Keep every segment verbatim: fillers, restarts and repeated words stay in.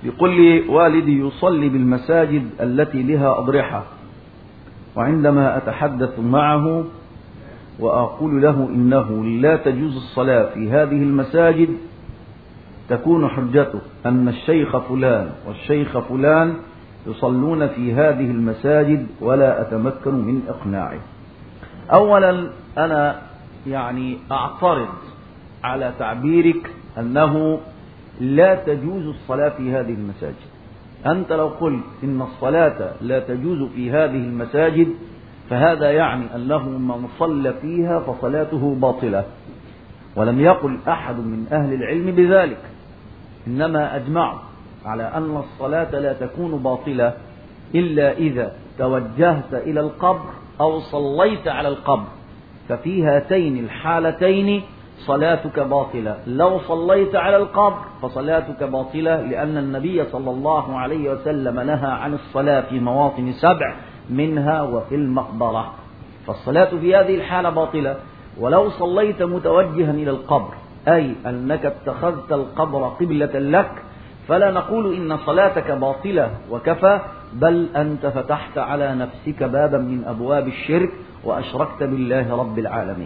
يقول لي والدي يصلي بالمساجد التي لها أضرحة، وعندما أتحدث معه وأقول له إنه لا تجوز الصلاة في هذه المساجد تكون حجته أن الشيخ فلان والشيخ فلان يصلون في هذه المساجد، ولا أتمكن من إقناعه. أولا أنا يعني أعترض على تعبيرك أنه لا تجوز الصلاة في هذه المساجد. أنت لو قلت إن الصلاة لا تجوز في هذه المساجد فهذا يعني أنه من صلى فيها فصلاته باطلة، ولم يقل أحد من أهل العلم بذلك، إنما أجمعوا على أن الصلاة لا تكون باطلة إلا إذا توجهت إلى القبر أو صليت على القبر، ففي هاتين الحالتين صلاتك باطلة. لو صليت على القبر فصلاتك باطلة، لأن النبي صلى الله عليه وسلم نهى عن الصلاة في مواطن سبع منها وفي المقبرة، فالصلاة في هذه الحالة باطلة. ولو صليت متوجها إلى القبر، أي أنك اتخذت القبر قبلة لك، فلا نقول إن صلاتك باطلة وكفى، بل أنت فتحت على نفسك بابا من أبواب الشرك وأشركت بالله رب العالمين.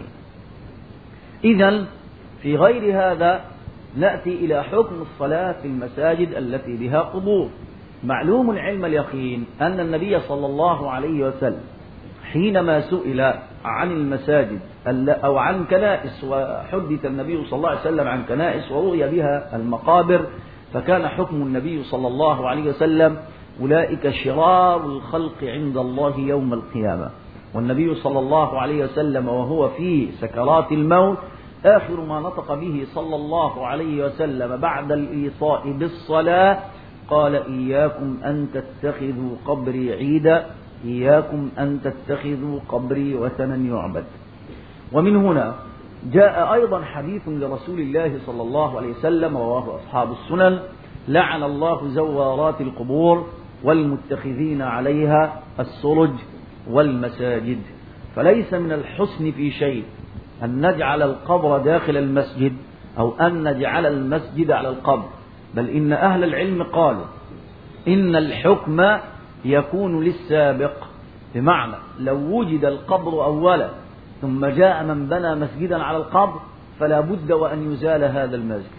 إذن في غير هذا نأتي إلى حكم الصلاة في المساجد التي بها قبور. معلوم علم اليقين أن النبي صلى الله عليه وسلم حينما سئل عن المساجد أو عن كنائس، وحدث النبي صلى الله عليه وسلم عن كنائس ورؤي بها المقابر، فكان حكم النبي صلى الله عليه وسلم أولئك شرار الخلق عند الله يوم القيامة. والنبي صلى الله عليه وسلم وهو في سكرات الموت آخر ما نطق به صلى الله عليه وسلم بعد الإيصاء بالصلاة قال: إياكم أن تتخذوا قبري عيدا، إياكم أن تتخذوا قبري وثنا يعبد. ومن هنا جاء أيضا حديث لرسول الله صلى الله عليه وسلم رواه أصحاب السنن: لعن الله زوارات القبور والمتخذين عليها السرج والمساجد. فليس من الحسن في شيء أن نجعل القبر داخل المسجد أو أن نجعل المسجد على القبر، بل إن أهل العلم قالوا إن الحكم يكون للسابق، بمعنى لو وجد القبر أولا ثم جاء من بنى مسجدا على القبر فلا بد وأن يزال هذا المسجد.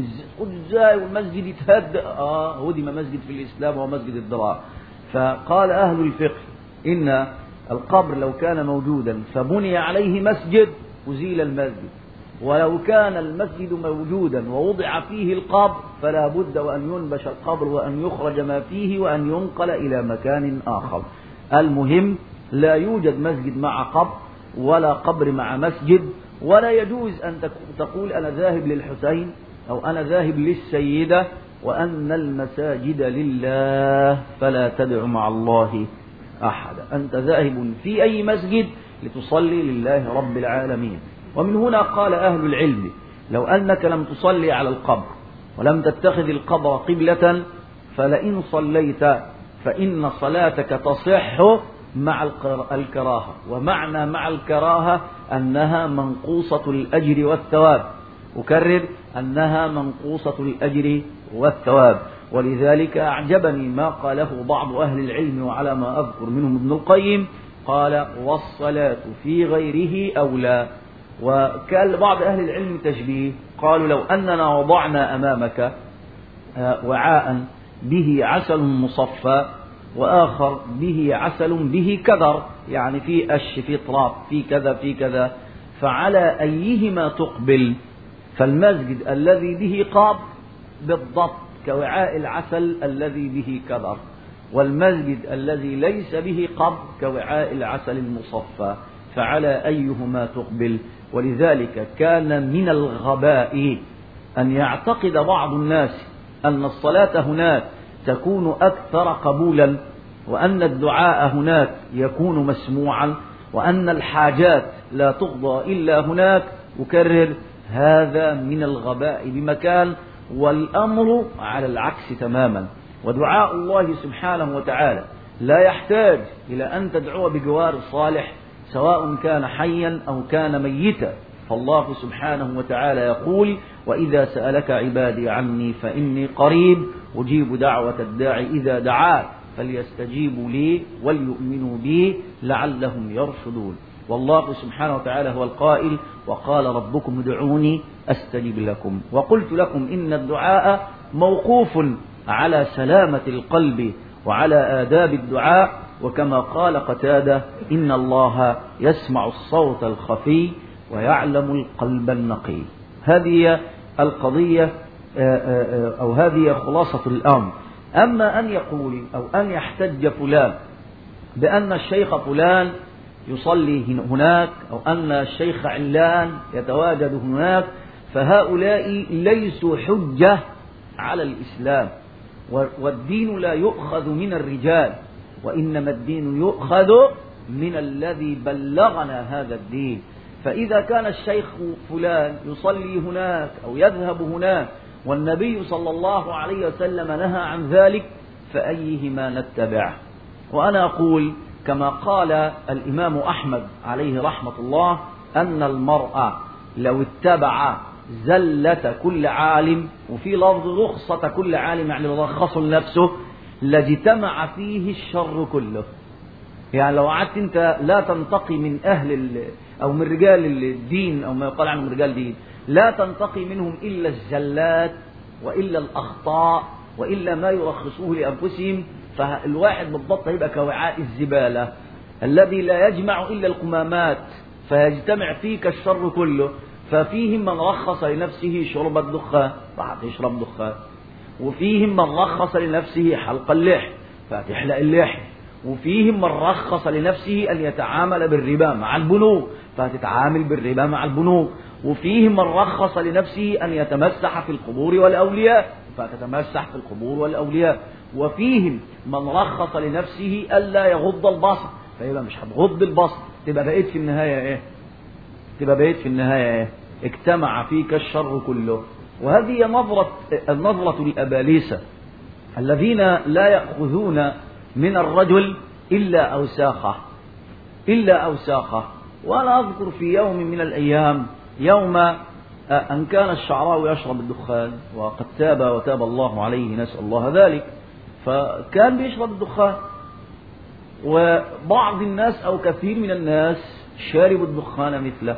ازاي والمسجد يتهد؟ آه هدم مسجد في الإسلام ومسجد الضرار. فقال أهل الفقه إن القبر لو كان موجودا فبني عليه مسجد أزيل المسجد، ولو كان المسجد موجودا ووضع فيه القبر فلا بد وأن ينبش القبر وأن يخرج ما فيه وأن ينقل إلى مكان آخر. المهم لا يوجد مسجد مع قبر ولا قبر مع مسجد، ولا يجوز أن تقول أنا ذاهب للحسين أو أنا ذاهب للسيدة، وأن المساجد لله فلا تدع مع الله أحدا. أنت ذاهب في أي مسجد لتصلي لله رب العالمين. ومن هنا قال أهل العلم لو أنك لم تصلي على القبر ولم تتخذ القبر قبلة فلئن صليت فإن صلاتك تصح مع الكراهة، ومعنى مع الكراهة أنها منقوصة الأجر والثواب. أكرر أنها منقوصة الأجر والثواب. ولذلك أعجبني ما قاله بعض أهل العلم، وعلى ما أذكر منهم ابن القيم، قال: والصلاة في غيره أولى. وكان بعض أهل العلم تشبيه، قالوا لو أننا وضعنا أمامك وعاء به عسل مصفى وآخر به عسل به كدر، يعني في أش في تراب في كذا في كذا، فعلى أيهما تقبل؟ فالمسجد الذي به قاب بالضبط كوعاء العسل الذي به كدر، والمسجد الذي ليس به قبر كوعاء العسل المصفى، فعلى أيهما تقبل؟ ولذلك كان من الغباء أن يعتقد بعض الناس أن الصلاة هناك تكون أكثر قبولا، وأن الدعاء هناك يكون مسموعا، وأن الحاجات لا تقضى إلا هناك. أكرر: هذا من الغباء بمكان، والأمر على العكس تماما. ودعاء الله سبحانه وتعالى لا يحتاج إلى أن تدعو بجوار صالح سواء كان حيا أو كان ميتا، فالله سبحانه وتعالى يقول: وإذا سألك عبادي عني فإني قريب أجيب دعوة الداعي إذا دعاه فليستجيبوا لي وليؤمنوا بي لعلهم يرشدون. والله سبحانه وتعالى هو القائل: وقال ربكم ادعوني أستجب لكم. وقلت لكم إن الدعاء موقوف على سلامة القلب وعلى آداب الدعاء، وكما قال قتادة: إن الله يسمع الصوت الخفي ويعلم القلب النقي. هذه القضية أو هذه خلاصة الأمر. أما أن يقول أو أن يحتج فلان بأن الشيخ فلان يصلي هناك أو أن الشيخ علان يتواجد هناك، فهؤلاء ليسوا حجة على الإسلام. والدين لا يؤخذ من الرجال، وإنما الدين يؤخذ من الذي بلغنا هذا الدين. فإذا كان الشيخ فلان يصلي هناك أو يذهب هناك والنبي صلى الله عليه وسلم نهى عن ذلك، فأيهما نتبع؟ وأنا أقول كما قال الإمام أحمد عليه رحمة الله: أن المرأة لو اتبع زلة كل عالم، وفي لفظ رخصة كل عالم يعني رخص لنفسه، لاجتمع فيه الشر كله. يعني لو قعدت انت لا تنتقي من أهل أو من رجال الدين أو ما يقال عنهم رجال الدين، لا تنتقي منهم إلا الزلات وإلا الأخطاء وإلا ما يرخصوه لأنفسهم، فالواحد بالضبط هيبقى كوعاء الزبالة الذي لا يجمع إلا القمامات، فيجتمع فيك الشر كله. ففيهم من رخص لنفسه شرب الدخان فهتشرب دخان، وفيهم من رخص لنفسه حلق اللحى فهتحلق اللحى، وفيهم من رخص لنفسه أن يتعامل بالربا مع البنوك فهتتعامل بالربا مع البنوك، وفيهم من رخص لنفسه أن يتمسح في القبور والأولياء فتتمسح في القبور والأولياء، وفيهم من رخص لنفسه ألا يغض البصر فيبقى مش هتغض البصر، تبقى بقيت في النهاية إيه؟ تبقى بقيت في النهاية إيه؟ اجتمع فيك الشر كله. وهذه نظرة النظرة الأباليسة الذين لا يأخذون من الرجل إلا أوساخه إلا أوساخه. وأنا أذكر في يوم من الأيام يوم أن كان الشعراوي يشرب الدخان، وقد تاب وتاب الله عليه نسأل الله ذلك، فكان بيشرب الدخان، وبعض الناس أو كثير من الناس شاربوا الدخان مثله.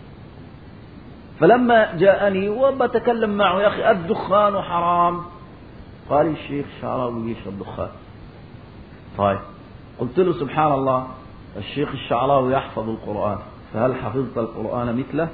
فلما جاءني وبتكلم معه: يا أخي الدخان حرام. قال الشيخ الشعراوي يشرب دخان. طيب قلت له: سبحان الله، الشيخ الشعراوي يحفظ القرآن، فهل حفظت القرآن مثله؟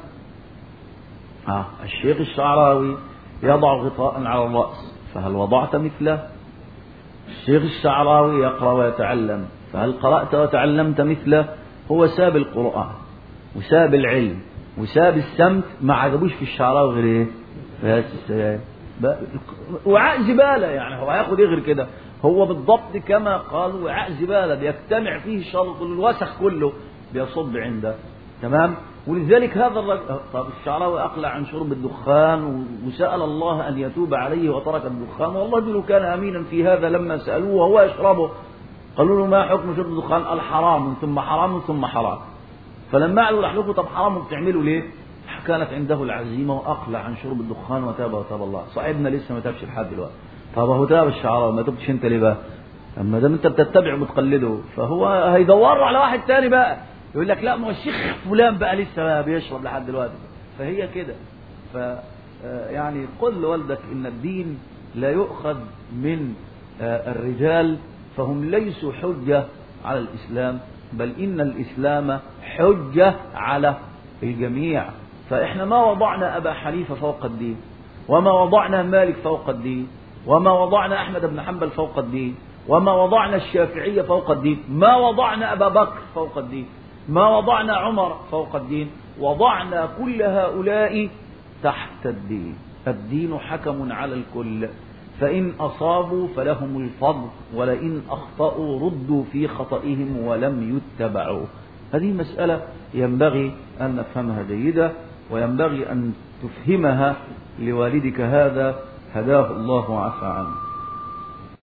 آه. الشيخ الشعراوي يضع غطاء على الرأس، فهل وضعت مثله؟ الشيخ الشعراوي يقرأ ويتعلم، فهل قرأت وتعلمت مثله؟ هو ساب القرآن وساب العلم وساب السمت، ما عجبوش في الشعراوي غير ايه؟ وعاء زبالة. يعني هو هياخد ايه غير كده؟ هو بالضبط كما قالوا وعاء زبالة بيجتمع فيه الشر كله، الوسخ كله بيصب عنده. تمام. ولذلك هذا الرجل طب الشعراوي أقلع عن شرب الدخان وسأل الله أن يتوب عليه وترك الدخان، والله جل كان أمينا في هذا. لما سألوه وهو يشربه قالوا له: ما حكم شرب الدخان؟ قال: حرام ثم حرام ثم حرام. فلما قالوا راح له: طب حرام بتعملوا ليه؟ كانت عنده العزيمة وأقلع عن شرب الدخان وتاب وتاب الله. صاحبنا لسه ما تابش لحد دلوقتي. طب هو تاب الشعراوي، ما تبتش انت ليه بقى؟ اما دام انت بتتبع وبتقلده، فهو هيدور على واحد تاني بقى يقول لك: لا ما هو الشيخ فلان بقى لسه بقى بيشرب لحد دلوقتي. فهي كده. ف يعني قل لوالدك ان الدين لا يؤخذ من الرجال، فهم ليسوا حجة على الإسلام، بل إن الإسلام حجة على الجميع. فإحنا ما وضعنا أبا حنيفة فوق الدين، وما وضعنا مالك فوق الدين، وما وضعنا أحمد بن حنبل فوق الدين، وما وضعنا الشافعية فوق الدين، ما وضعنا أبا بكر فوق الدين، ما وضعنا عمر فوق الدين، وضعنا كل هؤلاء تحت الدين. الدين حكم على الكل، فإن أصابوا فلهم الفضل، ولئن أخطأوا ردوا في خطئهم ولم يتبعوا. هذه مسألة ينبغي أن نفهمها جيدة، وينبغي أن تفهمها لوالدك هذا هداه الله وعفى عنه.